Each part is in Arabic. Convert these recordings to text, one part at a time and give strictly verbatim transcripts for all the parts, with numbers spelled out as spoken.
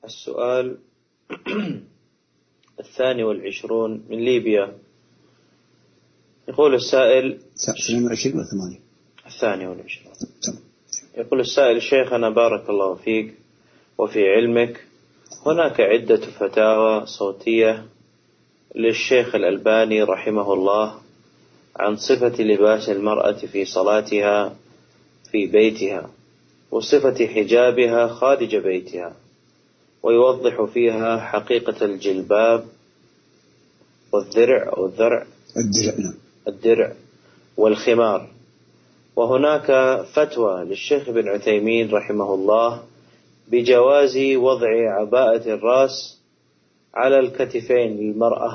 السؤال الثاني والعشرون من ليبيا. يقول السائل اثنين وعشرين وثمانية الثاني والعشرون. يقول السائل: شيخنا بارك الله فيك وفي علمك، هناك عدة فتاوى صوتية للشيخ الألباني رحمه الله عن صفة لباس المرأة في صلاتها في بيتها وصفة حجابها خارج بيتها، ويوضح فيها حقيقة الجلباب والذرع أو الذرع الدرع الدرع والخمار. وهناك فتوى للشيخ ابن عثيمين رحمه الله بجواز وضع عباءة الرأس على الكتفين للمرأة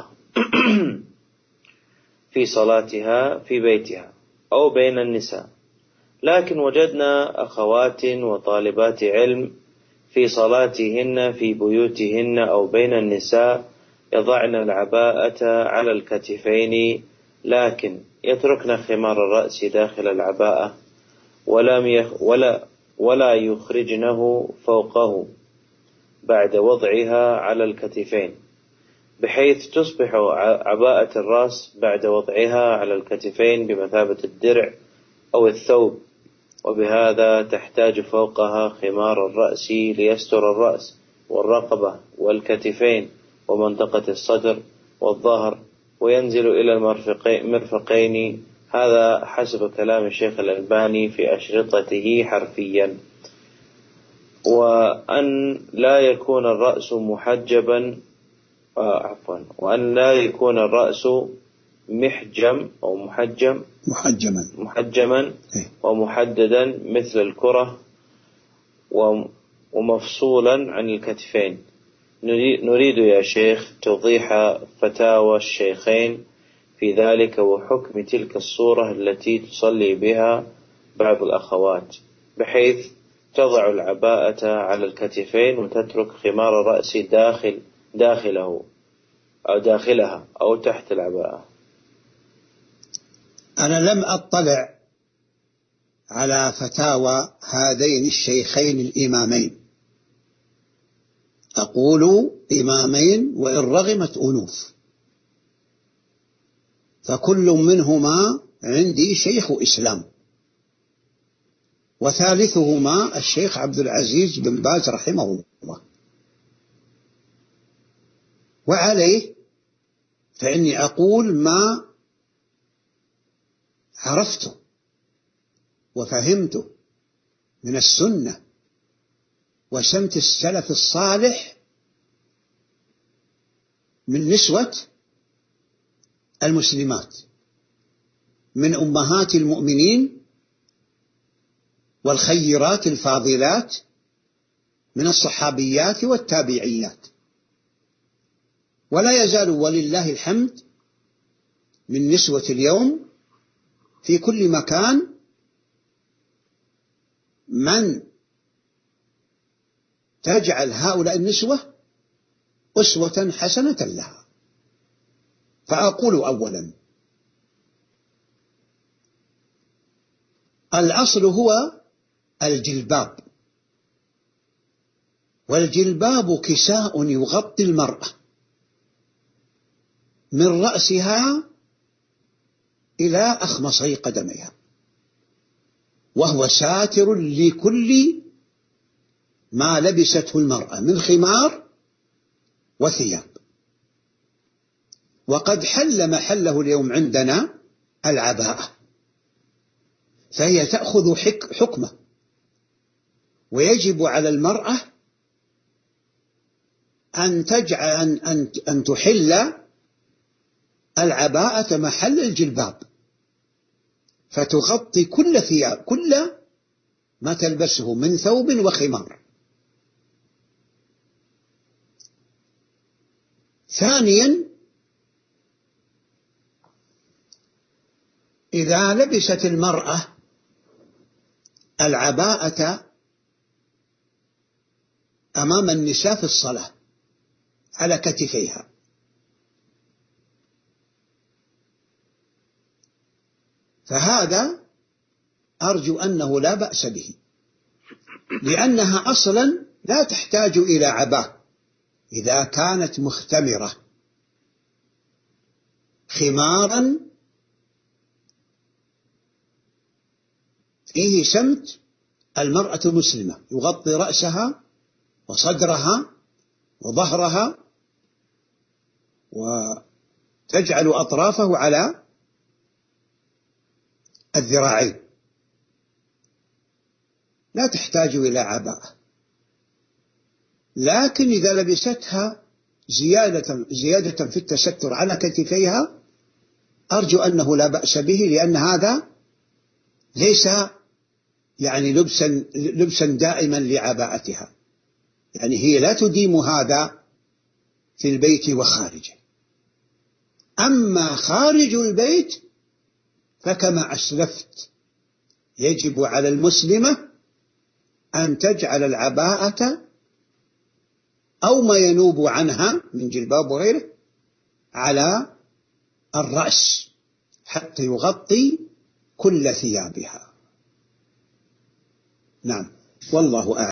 في صلاتها في بيتها أو بين النساء، لكن وجدنا أخوات وطالبات علم في صلاتهن في بيوتهن أو بين النساء يضعن العباءة على الكتفين، لكن يتركن خمار الرأس داخل العباءة ولم يخ ولا ولا يخرجنه فوقه بعد وضعها على الكتفين، بحيث تصبح عباءة الرأس بعد وضعها على الكتفين بمثابة الدرع أو الثوب، وبهذا تحتاج فوقها خمار الرأس ليستر الرأس والرقبة والكتفين ومنطقة الصدر والظهر، وينزل إلى المرفقين. هذا حسب كلام الشيخ الألباني في أشرطته حرفيا. وأن لا يكون الرأس محجبا آه عفوا وأن لا يكون الرأس محجم أو محجم محجما محجما ومحددا مثل الكرة ومفصولا عن الكتفين. نريد يا شيخ توضيح فتاوى الشيخين في ذلك وحكم تلك الصورة التي تصلي بها بعض الأخوات، بحيث تضع العباءة على الكتفين وتترك خمار الرأس داخل داخله أو داخلها أو تحت العباءة. أنا لم أطلع على فتاوى هذين الشيخين الإمامين، أقول إمامين وإن رغمت أنوف، فكل منهما عندي شيخ إسلام، وثالثهما الشيخ عبد العزيز بن باز رحمه الله. وعليه فإني أقول ما عرفته وفهمته من السنة وسمت السلف الصالح من نسوة المسلمات، من أمهات المؤمنين والخيرات الفاضلات من الصحابيات والتابعيات، ولا يزال ولله الحمد من نسوة اليوم في كل مكان من تجعل هؤلاء النسوة أسوة حسنة لها. فأقول أولا الأصل هو الجلباب، والجلباب كساء يغطي المرأة من رأسها إلى أخمصي قدميها، وهو ساتر لكل ما لبسته المرأة من خمار وثياب. وقد حل محله اليوم عندنا العباءة، فهي تأخذ حكمه، ويجب على المرأة أن تجعل أن أن تحل العباءة محل الجلباب، فتغطي كل ثياب كل ما تلبسه من ثوب وخمار. ثانيا، إذا لبست المرأة العباءة أمام النساء في الصلاة على كتفيها، فهذا أرجو أنه لا بأس به، لأنها أصلا لا تحتاج إلى عباءة، إذا كانت مختمرة خمارا فيه سمت المرأة المسلمة، يغطي رأسها وصدرها وظهرها وتجعل أطرافه على الذراعين، لا تحتاج إلى عباءة. لكن إذا لبستها زيادة, زيادة في التستر على كتفيها أرجو أنه لا بأس به، لأن هذا ليس يعني لبسا, لبسا دائما لعباءتها، يعني هي لا تديم هذا في البيت وخارجه. أما خارج البيت فكما أسلفت يجب على المسلمة أن تجعل العباءة أو ما ينوب عنها من جلباب وغيره على الرأس حتى يغطي كل ثيابها. نعم، والله أعلم.